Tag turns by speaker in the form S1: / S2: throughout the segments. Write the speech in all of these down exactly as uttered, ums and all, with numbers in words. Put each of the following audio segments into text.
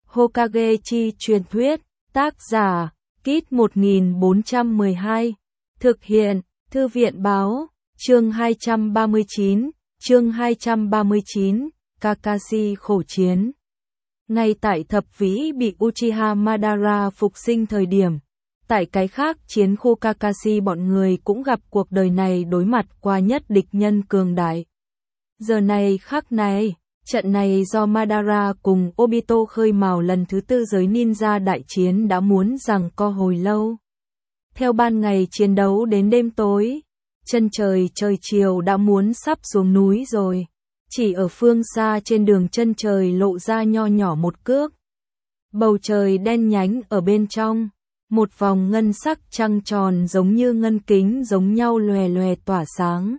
S1: Hokage chi truyền thuyết, tác giả, Kit một nghìn bốn trăm mười hai, thực hiện, Thư viện báo, chương hai trăm ba mươi chín, chương hai trăm ba mươi chín, Kakashi khổ chiến. Ngay tại thập vĩ bị Uchiha Madara phục sinh thời điểm, tại cái khác chiến khu Kakashi bọn người cũng gặp cuộc đời này đối mặt qua nhất địch nhân cường đại. Giờ này khắc này, trận này do Madara cùng Obito khơi mào lần thứ tư giới ninja đại chiến đã muốn giằng co hồi lâu. Theo ban ngày chiến đấu đến đêm tối, chân trời trời chiều đã muốn sắp xuống núi rồi. Chỉ ở phương xa trên đường chân trời lộ ra nho nhỏ một cước. Bầu trời đen nhánh ở bên trong, một vòng ngân sắc trăng tròn giống như ngân kính giống nhau lòe lòe tỏa sáng.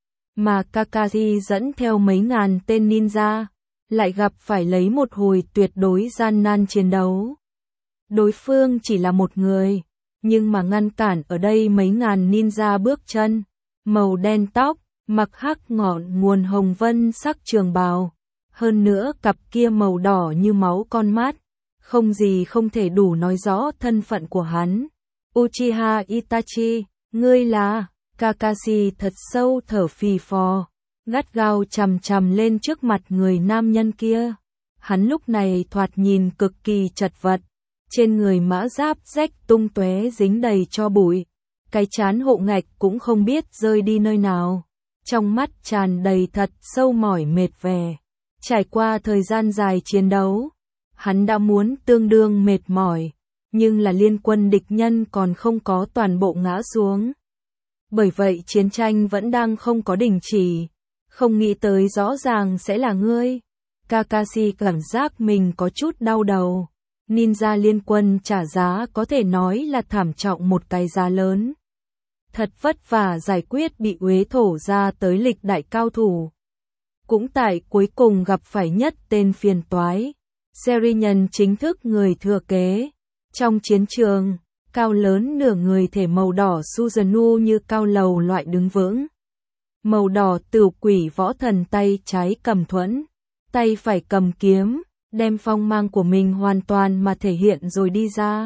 S1: Mà Kakashi dẫn theo mấy ngàn tên ninja, lại gặp phải lấy một hồi tuyệt đối gian nan chiến đấu. Đối phương chỉ là một người, nhưng mà ngăn cản ở đây mấy ngàn ninja bước chân, màu đen tóc, mặc hắc ngọn nguồn hồng vân sắc trường bào, hơn nữa cặp kia màu đỏ như máu con mắt, không gì không thể đủ nói rõ thân phận của hắn. Uchiha Itachi, ngươi là? Kakashi thật sâu thở phì phò, gắt gao chằm chằm lên trước mặt người nam nhân kia. Hắn lúc này thoạt nhìn cực kỳ chật vật, trên người mã giáp rách tung tóe dính đầy cho bụi, cái trán hộ ngạch cũng không biết rơi đi nơi nào. Trong mắt tràn đầy thật sâu mỏi mệt vẻ. Trải qua thời gian dài chiến đấu, hắn đã muốn tương đương mệt mỏi, nhưng là liên quân địch nhân còn không có toàn bộ ngã xuống. Bởi vậy chiến tranh vẫn đang không có đình chỉ, không nghĩ tới rõ ràng sẽ là ngươi. Kakashi cảm giác mình có chút đau đầu. Ninja liên quân trả giá có thể nói là thảm trọng một cái giá lớn. Thật vất vả giải quyết bị uế thổ ra tới lịch đại cao thủ. Cũng tại cuối cùng gặp phải nhất tên phiền toái. Serinhân chính thức người thừa kế. Trong chiến trường, cao lớn nửa người thể màu đỏ Susanoo như cao lầu loại đứng vững. Màu đỏ tửu quỷ võ thần tay trái cầm thuẫn, tay phải cầm kiếm, đem phong mang của mình hoàn toàn mà thể hiện rồi đi ra.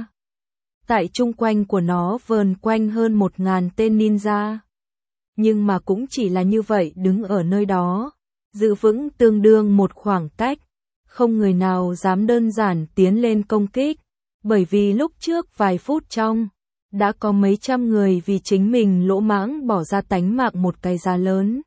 S1: Tại chung quanh của nó vờn quanh hơn một ngàn tên ninja. Nhưng mà cũng chỉ là như vậy đứng ở nơi đó, giữ vững tương đương một khoảng cách. Không người nào dám đơn giản tiến lên công kích, bởi vì lúc trước vài phút trong, đã có mấy trăm người vì chính mình lỗ mãng bỏ ra tánh mạng một cái giá lớn.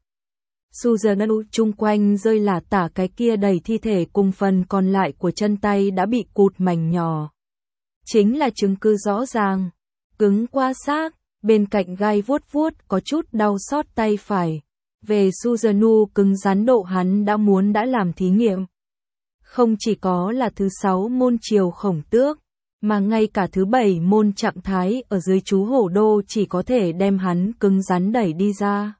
S1: Susanoo chung quanh rơi lả tả cái kia đầy thi thể cùng phần còn lại của chân tay đã bị cụt mảnh nhỏ. Chính là chứng cứ rõ ràng, cứng qua xác, bên cạnh gai vuốt vuốt có chút đau xót tay phải. Về Susanoo cứng rắn độ hắn đã muốn đã làm thí nghiệm. Không chỉ có là thứ sáu môn triều khổng tước, mà ngay cả thứ bảy môn trạng thái ở dưới chú hổ đô chỉ có thể đem hắn cứng rắn đẩy đi ra.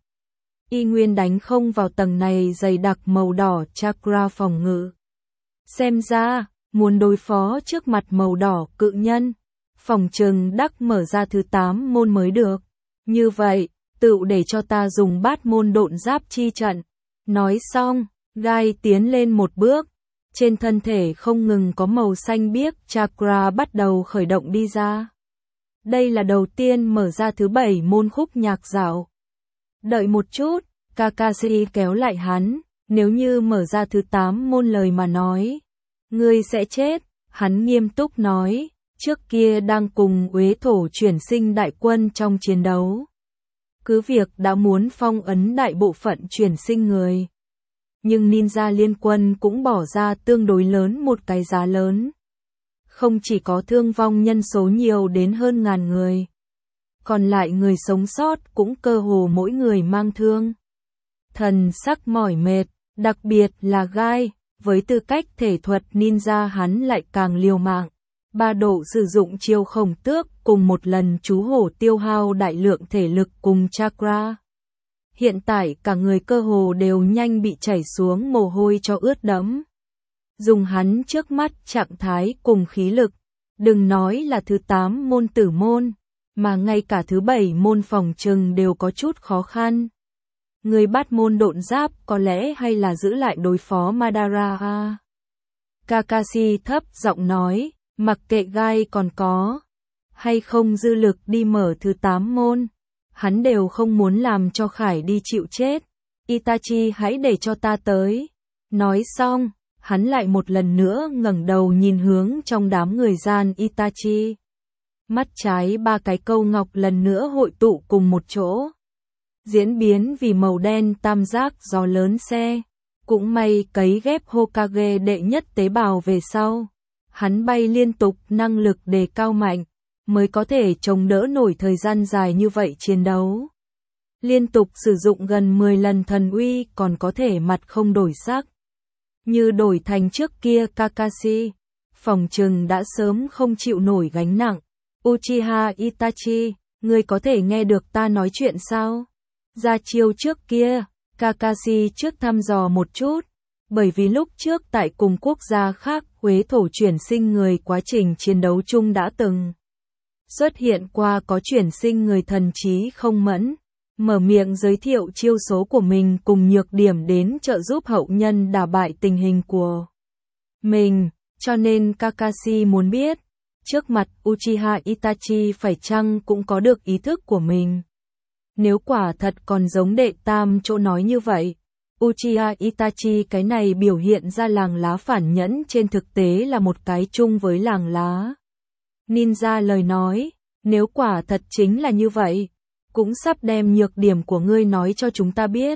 S1: Y nguyên đánh không vào tầng này dày đặc màu đỏ chakra phòng ngự. Xem ra, muốn đối phó trước mặt màu đỏ cự nhân, phòng trừng đắc mở ra thứ tám môn mới được. Như vậy, tự để cho ta dùng bát môn độn giáp chi trận. Nói xong, gai tiến lên một bước. Trên thân thể không ngừng có màu xanh biếc chakra bắt đầu khởi động đi ra. Đây là đầu tiên mở ra thứ bảy môn khúc nhạc dạo. Đợi một chút, Kakashi kéo lại hắn, nếu như mở ra thứ tám môn lời mà nói, ngươi sẽ chết. Hắn nghiêm túc nói, trước kia đang cùng uế thổ chuyển sinh đại quân trong chiến đấu. Cứ việc đã muốn phong ấn đại bộ phận chuyển sinh người. Nhưng ninja liên quân cũng bỏ ra tương đối lớn một cái giá lớn. Không chỉ có thương vong nhân số nhiều đến hơn ngàn người. Còn lại người sống sót cũng cơ hồ mỗi người mang thương. Thần sắc mỏi mệt, đặc biệt là gai, với tư cách thể thuật ninja hắn lại càng liều mạng. Ba độ sử dụng chiêu khổng tước cùng một lần chú hổ tiêu hao đại lượng thể lực cùng chakra. Hiện tại cả người cơ hồ đều nhanh bị chảy xuống mồ hôi cho ướt đẫm. Dùng hắn trước mắt trạng thái cùng khí lực, đừng nói là thứ tám môn tử môn, mà ngay cả thứ bảy môn phòng trừng đều có chút khó khăn. Người bắt môn độn giáp có lẽ hay là giữ lại đối phó Madara. Kakashi thấp giọng nói, mặc kệ gai còn có hay không dư lực đi mở thứ tám môn, hắn đều không muốn làm cho Khải đi chịu chết. Itachi hãy để cho ta tới. Nói xong, hắn lại một lần nữa ngẩng đầu nhìn hướng trong đám người gian Itachi. Mắt trái ba cái câu ngọc lần nữa hội tụ cùng một chỗ. Diễn biến vì màu đen tam giác gió lớn xe. Cũng may cấy ghép Hokage đệ nhất tế bào về sau. Hắn bay liên tục, năng lực đề cao mạnh, mới có thể chống đỡ nổi thời gian dài như vậy chiến đấu. Liên tục sử dụng gần mười lần thần uy còn có thể mặt không đổi sắc. Như đổi thành trước kia Kakashi, phòng trừng đã sớm không chịu nổi gánh nặng. Uchiha Itachi, ngươi có thể nghe được ta nói chuyện sao? Ra chiêu trước kia, Kakashi trước thăm dò một chút, bởi vì lúc trước tại cùng quốc gia khác Huế thổ chuyển sinh người quá trình chiến đấu chung đã từng xuất hiện qua có chuyển sinh người thần trí không mẫn, mở miệng giới thiệu chiêu số của mình cùng nhược điểm đến trợ giúp hậu nhân đả bại tình hình của mình, cho nên Kakashi muốn biết, trước mặt Uchiha Itachi phải chăng cũng có được ý thức của mình. Nếu quả thật còn giống đệ tam chỗ nói như vậy, Uchiha Itachi cái này biểu hiện ra làng lá phản nhẫn trên thực tế là một cái chung với làng lá ninja lời nói, nếu quả thật chính là như vậy, cũng sắp đem nhược điểm của ngươi nói cho chúng ta biết.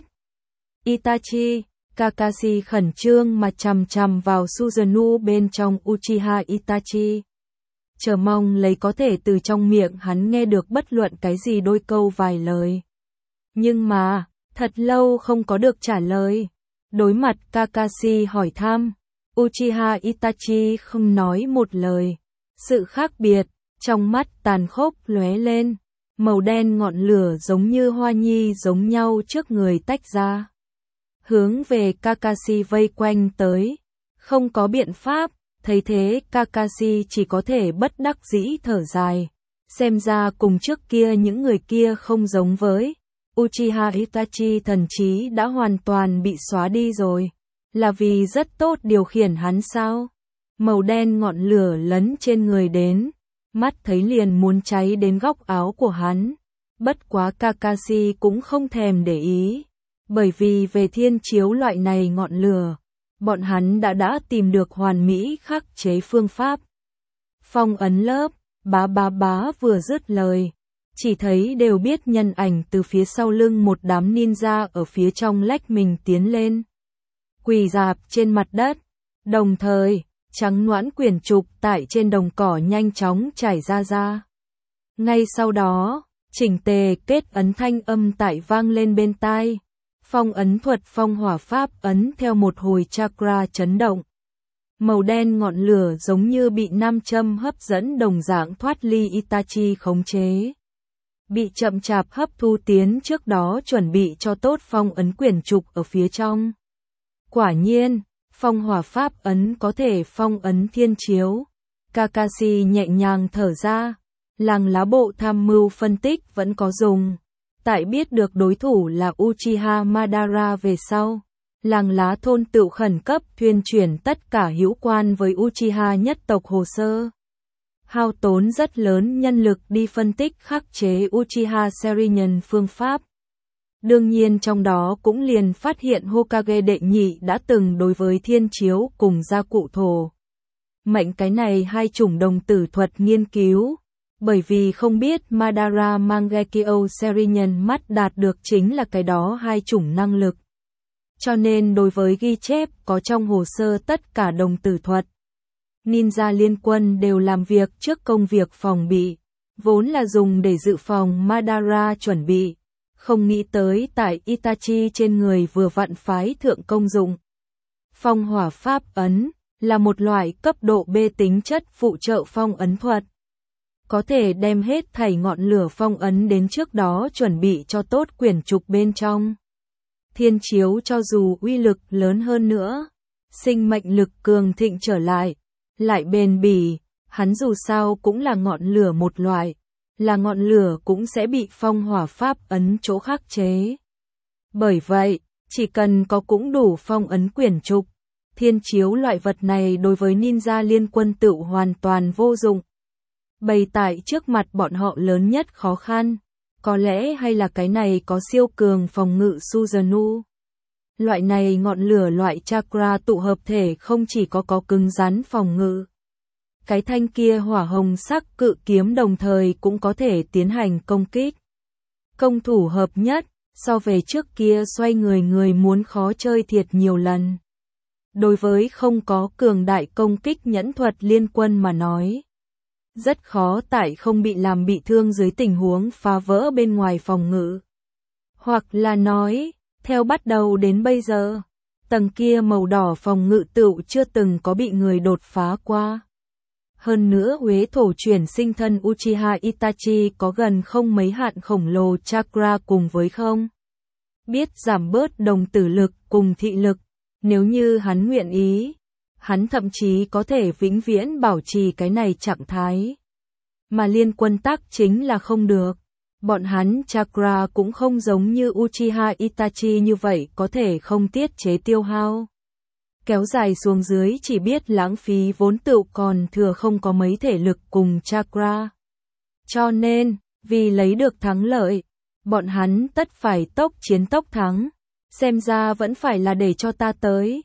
S1: Itachi, Kakashi khẩn trương mà chằm chằm vào Susanoo bên trong Uchiha Itachi. Chờ mong lấy có thể từ trong miệng hắn nghe được bất luận cái gì đôi câu vài lời. Nhưng mà, thật lâu không có được trả lời. Đối mặt Kakashi hỏi thăm, Uchiha Itachi không nói một lời. Sự khác biệt, trong mắt tàn khốc lóe lên, màu đen ngọn lửa giống như hoa nhi giống nhau trước người tách ra. Hướng về Kakashi vây quanh tới, không có biện pháp, thấy thế Kakashi chỉ có thể bất đắc dĩ thở dài. Xem ra cùng trước kia những người kia không giống với. Uchiha Itachi thần trí đã hoàn toàn bị xóa đi rồi. Là vì rất tốt điều khiển hắn sao? Màu đen ngọn lửa lấn trên người đến, mắt thấy liền muốn cháy đến góc áo của hắn. Bất quá Kakashi cũng không thèm để ý, bởi vì về thiên chiếu loại này ngọn lửa, bọn hắn đã đã tìm được hoàn mỹ khắc chế phương pháp. Phong ấn lớp, bá bá bá vừa dứt lời, chỉ thấy đều biết nhân ảnh từ phía sau lưng một đám ninja ở phía trong lách mình tiến lên. Quỳ rạp trên mặt đất, đồng thời, trắng noãn quyển trục tại trên đồng cỏ nhanh chóng trải ra ra. Ngay sau đó, chỉnh tề kết ấn thanh âm tại vang lên bên tai. Phong ấn thuật phong hỏa pháp ấn theo một hồi chakra chấn động. Màu đen ngọn lửa giống như bị nam châm hấp dẫn đồng dạng thoát ly Itachi khống chế. Bị chậm chạp hấp thu tiến trước đó chuẩn bị cho tốt phong ấn quyển trục ở phía trong. Quả nhiên, phong hỏa pháp ấn có thể phong ấn thiên chiếu. Kakashi nhẹ nhàng thở ra, làng lá bộ tham mưu phân tích vẫn có dùng. Tại biết được đối thủ là Uchiha Madara về sau, làng lá thôn tự khẩn cấp tuyên truyền tất cả hữu quan với Uchiha nhất tộc hồ sơ. Hao tốn rất lớn nhân lực đi phân tích khắc chế Uchiha Sharingan phương pháp. Đương nhiên trong đó cũng liền phát hiện Hokage đệ nhị đã từng đối với thiên chiếu cùng gia cụ thổ mệnh cái này hai chủng đồng tử thuật nghiên cứu. Bởi vì không biết Madara Mangekyo Sharingan mắt đạt được chính là cái đó hai chủng năng lực. Cho nên đối với ghi chép có trong hồ sơ tất cả đồng tử thuật, ninja liên quân đều làm việc trước công việc phòng bị, vốn là dùng để dự phòng Madara chuẩn bị, không nghĩ tới tại Itachi trên người vừa vặn phái thượng công dụng. Phong hỏa pháp ấn là một loại cấp độ B tính chất phụ trợ phong ấn thuật. Có thể đem hết thảy ngọn lửa phong ấn đến trước đó chuẩn bị cho tốt quyển trục bên trong. Thiên chiếu cho dù uy lực lớn hơn nữa, sinh mệnh lực cường thịnh trở lại, lại bền bỉ, hắn dù sao cũng là ngọn lửa một loại, là ngọn lửa cũng sẽ bị phong hỏa pháp ấn chỗ khắc chế. Bởi vậy, chỉ cần có cũng đủ phong ấn quyển trục, thiên chiếu loại vật này đối với ninja liên quân tựu hoàn toàn vô dụng. Bày tại trước mặt bọn họ lớn nhất khó khăn, có lẽ hay là cái này có siêu cường phòng ngự Susanoo. Loại này ngọn lửa loại chakra tụ hợp thể không chỉ có có cứng rắn phòng ngự. Cái thanh kia hỏa hồng sắc cự kiếm đồng thời cũng có thể tiến hành công kích. Công thủ hợp nhất, so về trước kia xoay người người muốn khó chơi thiệt nhiều lần. Đối với không có cường đại công kích nhẫn thuật liên quân mà nói, rất khó tại không bị làm bị thương dưới tình huống phá vỡ bên ngoài phòng ngự. Hoặc là nói, theo bắt đầu đến bây giờ, tầng kia màu đỏ phòng ngự tựu chưa từng có bị người đột phá qua. Hơn nữa Uế thổ chuyển sinh thân Uchiha Itachi có gần không mấy hạn khổng lồ chakra cùng với không biết giảm bớt đồng tử lực cùng thị lực, nếu như hắn nguyện ý, hắn thậm chí có thể vĩnh viễn bảo trì cái này trạng thái. Mà liên quân tắc chính là không được. Bọn hắn chakra cũng không giống như Uchiha Itachi như vậy có thể không tiết chế tiêu hao. Kéo dài xuống dưới chỉ biết lãng phí vốn tựu còn thừa không có mấy thể lực cùng chakra. Cho nên, vì lấy được thắng lợi, bọn hắn tất phải tốc chiến tốc thắng. Xem ra vẫn phải là để cho ta tới.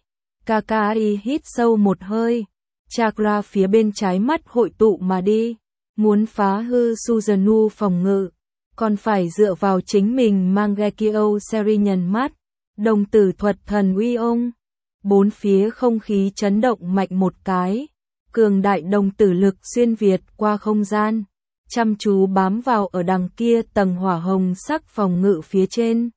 S1: Kakai hít sâu một hơi. Chakra phía bên trái mắt hội tụ mà đi. Muốn phá hư Susanoo phòng ngự, còn phải dựa vào chính mình Mangekyo Serinian mắt. Đồng tử thuật thần uy ông. Bốn phía không khí chấn động mạnh một cái. Cường đại đồng tử lực xuyên việt qua không gian. Chăm chú bám vào ở đằng kia tầng hỏa hồng sắc phòng ngự phía trên.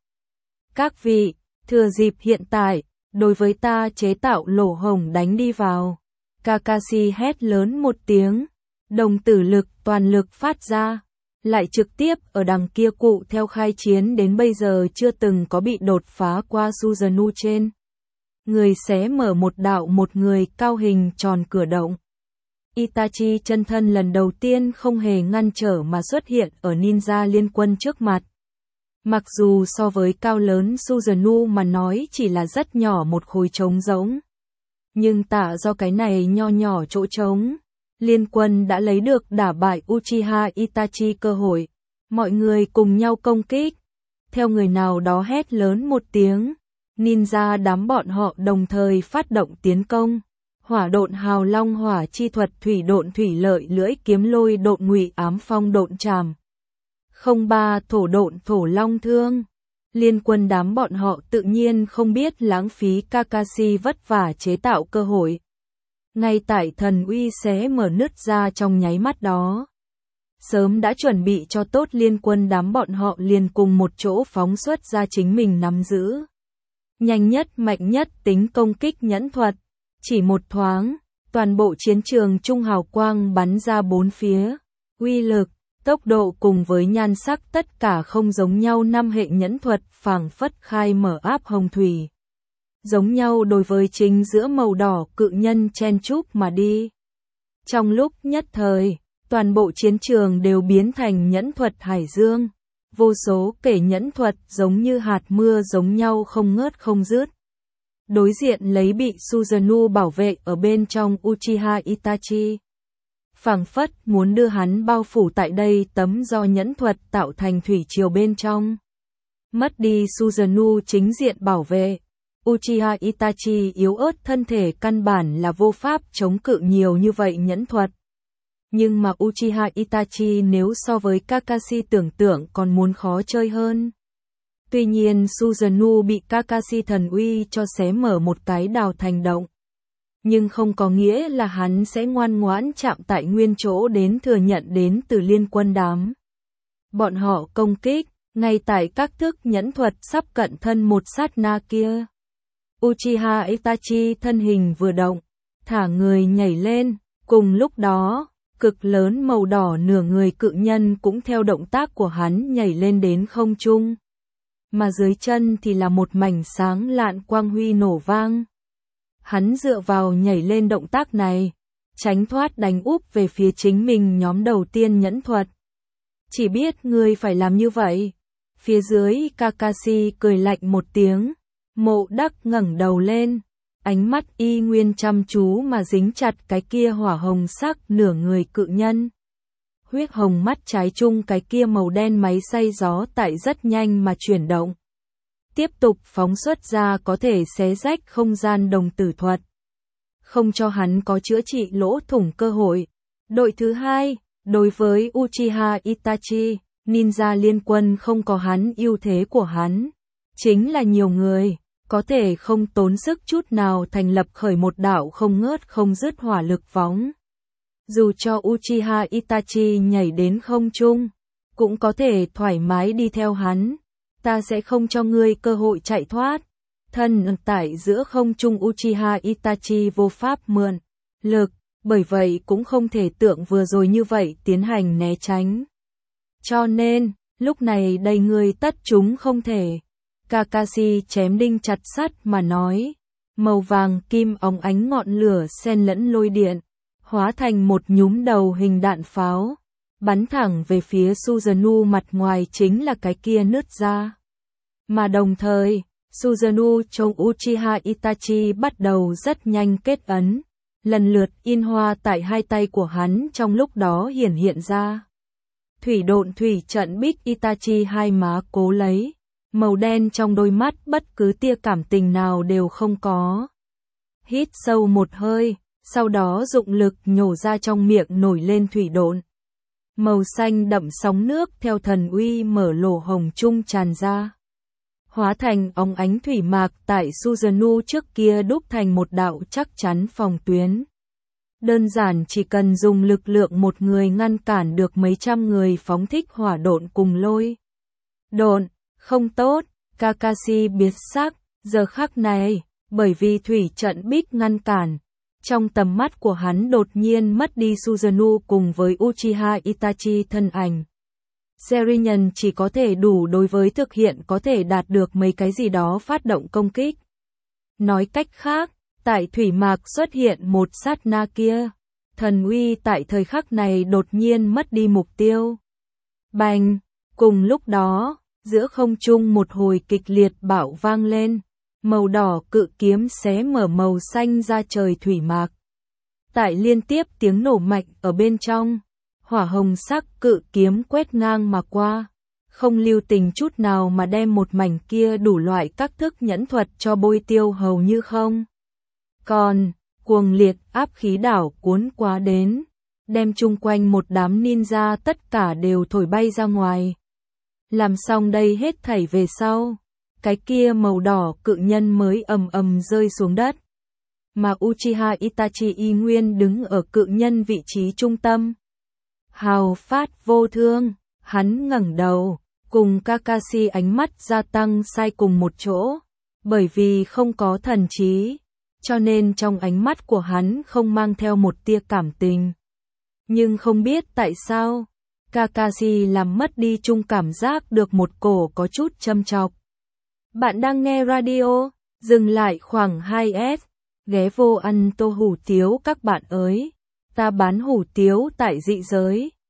S1: Các vị, thừa dịp hiện tại, đối với ta chế tạo lỗ hổng đánh đi vào. Kakashi hét lớn một tiếng. Đồng tử lực toàn lực phát ra. Lại trực tiếp ở đằng kia cụ theo khai chiến đến bây giờ chưa từng có bị đột phá qua Susanoo trên. Người xé mở một đạo một người cao hình tròn cửa động. Itachi chân thân lần đầu tiên không hề ngăn trở mà xuất hiện ở ninja liên quân trước mặt. Mặc dù so với cao lớn Susanoo mà nói chỉ là rất nhỏ một khối trống rỗng. Nhưng tạ do cái này nho nhỏ chỗ trống, liên quân đã lấy được đả bại Uchiha Itachi cơ hội. Mọi người cùng nhau công kích. Theo người nào đó hét lớn một tiếng. Ninja đám bọn họ đồng thời phát động tiến công. Hỏa độn hào long hỏa chi thuật thủy độn thủy lợi lưỡi kiếm lôi độn ngụy ám phong độn trảm. Không ba thổ độn thổ long thương. Liên quân đám bọn họ tự nhiên không biết lãng phí Kakashi vất vả chế tạo cơ hội. Ngay tại thần uy xé mở nứt ra trong nháy mắt đó. Sớm đã chuẩn bị cho tốt liên quân đám bọn họ liền cùng một chỗ phóng xuất ra chính mình nắm giữ. Nhanh nhất mạnh nhất tính công kích nhẫn thuật. Chỉ một thoáng, toàn bộ chiến trường trung hào quang bắn ra bốn phía. Uy lực, tốc độ cùng với nhan sắc tất cả không giống nhau năm hệ nhẫn thuật phảng phất khai mở áp hồng thủy. Giống nhau đối với chính giữa màu đỏ cự nhân chen chúc mà đi. Trong lúc nhất thời, toàn bộ chiến trường đều biến thành nhẫn thuật hải dương. Vô số kể nhẫn thuật giống như hạt mưa giống nhau không ngớt không dứt. Đối diện lấy bị Susanoo bảo vệ ở bên trong Uchiha Itachi. Phảng phất muốn đưa hắn bao phủ tại đây tấm do nhẫn thuật tạo thành thủy triều bên trong. Mất đi Susanoo chính diện bảo vệ. Uchiha Itachi yếu ớt thân thể căn bản là vô pháp chống cự nhiều như vậy nhẫn thuật. Nhưng mà Uchiha Itachi nếu so với Kakashi tưởng tượng còn muốn khó chơi hơn. Tuy nhiên Susanoo bị Kakashi thần uy cho xé mở một cái đào thành động. Nhưng không có nghĩa là hắn sẽ ngoan ngoãn chạm tại nguyên chỗ đến thừa nhận đến từ liên quân đám. Bọn họ công kích, ngay tại các thức nhẫn thuật sắp cận thân một sát na kia. Uchiha Itachi thân hình vừa động, thả người nhảy lên, cùng lúc đó, cực lớn màu đỏ nửa người cự nhân cũng theo động tác của hắn nhảy lên đến không trung. Mà dưới chân thì là một mảnh sáng lạn quang huy nổ vang. Hắn dựa vào nhảy lên động tác này, tránh thoát đánh úp về phía chính mình nhóm đầu tiên nhẫn thuật. Chỉ biết ngươi phải làm như vậy. Phía dưới Kakashi cười lạnh một tiếng, Mộ Đắc ngẩng đầu lên, Ánh mắt y nguyên chăm chú mà dính chặt cái kia hỏa hồng sắc nửa người cự nhân. Huyết hồng mắt trái chung cái kia màu đen máy xay gió tại rất nhanh mà chuyển động. Tiếp tục phóng xuất ra có thể xé rách không gian đồng tử thuật. Không cho hắn có chữa trị lỗ thủng cơ hội. Đội thứ hai, đối với Uchiha Itachi, ninja liên quân không có hắn ưu thế của hắn. Chính là nhiều người, có thể không tốn sức chút nào thành lập khởi một đạo không ngớt không dứt hỏa lực phóng. Dù cho Uchiha Itachi nhảy đến không trung, cũng có thể thoải mái đi theo hắn. Ta sẽ không cho ngươi cơ hội chạy thoát. Thân tại giữa không trung Uchiha Itachi vô pháp mượn lực, bởi vậy cũng không thể tượng vừa rồi như vậy tiến hành né tránh. Cho nên, lúc này đầy người tất chúng không thể. Kakashi chém đinh chặt sắt mà nói. Màu vàng kim óng ánh ngọn lửa xen lẫn lôi điện, hóa thành một nhúm đầu hình đạn pháo, bắn thẳng về phía Susanoo, mặt ngoài chính là cái kia nứt ra. Mà đồng thời, Susanoo trông Uchiha Itachi bắt đầu rất nhanh kết ấn, lần lượt in hoa tại hai tay của hắn trong lúc đó hiển hiện ra. Thủy độn thủy trận bích Itachi hai má cố lấy, màu đen trong đôi mắt bất cứ tia cảm tình nào đều không có. Hít sâu một hơi, sau đó dụng lực nhổ ra trong miệng nổi lên thủy độn. Màu xanh đậm sóng nước theo thần uy mở lỗ hồng trung tràn ra. Hóa thành óng ánh thủy mạc tại Susanoo trước kia đúc thành một đạo chắc chắn phòng tuyến. Đơn giản chỉ cần dùng lực lượng một người ngăn cản được mấy trăm người phóng thích hỏa độn cùng lôi. Độn, không tốt, Kakashi biết sắc, giờ khắc này, bởi vì thủy trận bích ngăn cản. Trong tầm mắt của hắn đột nhiên mất đi Susanoo cùng với Uchiha Itachi thân ảnh. Serinhân chỉ có thể đủ đối với thực hiện có thể đạt được mấy cái gì đó phát động công kích. Nói cách khác, tại thủy mạc xuất hiện một sát na kia, thần uy tại thời khắc này đột nhiên mất đi mục tiêu. Bành! Cùng lúc đó, giữa không trung một hồi kịch liệt bạo vang lên, màu đỏ cự kiếm xé mở màu xanh ra trời thủy mạc. Tại liên tiếp tiếng nổ mạnh ở bên trong, hỏa hồng sắc cự kiếm quét ngang mà qua, không lưu tình chút nào mà đem một mảnh kia đủ loại các thức nhẫn thuật cho bôi tiêu hầu như không. Còn, cuồng liệt áp khí đảo cuốn quá đến, đem chung quanh một đám ninja tất cả đều thổi bay ra ngoài. Làm xong đây hết thảy về sau, cái kia màu đỏ cự nhân mới ầm ầm rơi xuống đất. Mà Uchiha Itachi y nguyên đứng ở cự nhân vị trí trung tâm. Hào phát vô thương, hắn ngẩng đầu, cùng Kakashi ánh mắt gia tăng sai cùng một chỗ, bởi vì không có thần trí, cho nên trong ánh mắt của hắn không mang theo một tia cảm tình. Nhưng không biết tại sao, Kakashi làm mất đi chung cảm giác được một cổ có chút châm chọc. Bạn đang nghe radio, dừng lại khoảng hai s, ghé vô ăn tô hủ tiếu các bạn ơi, ta bán hủ tiếu tại dị giới.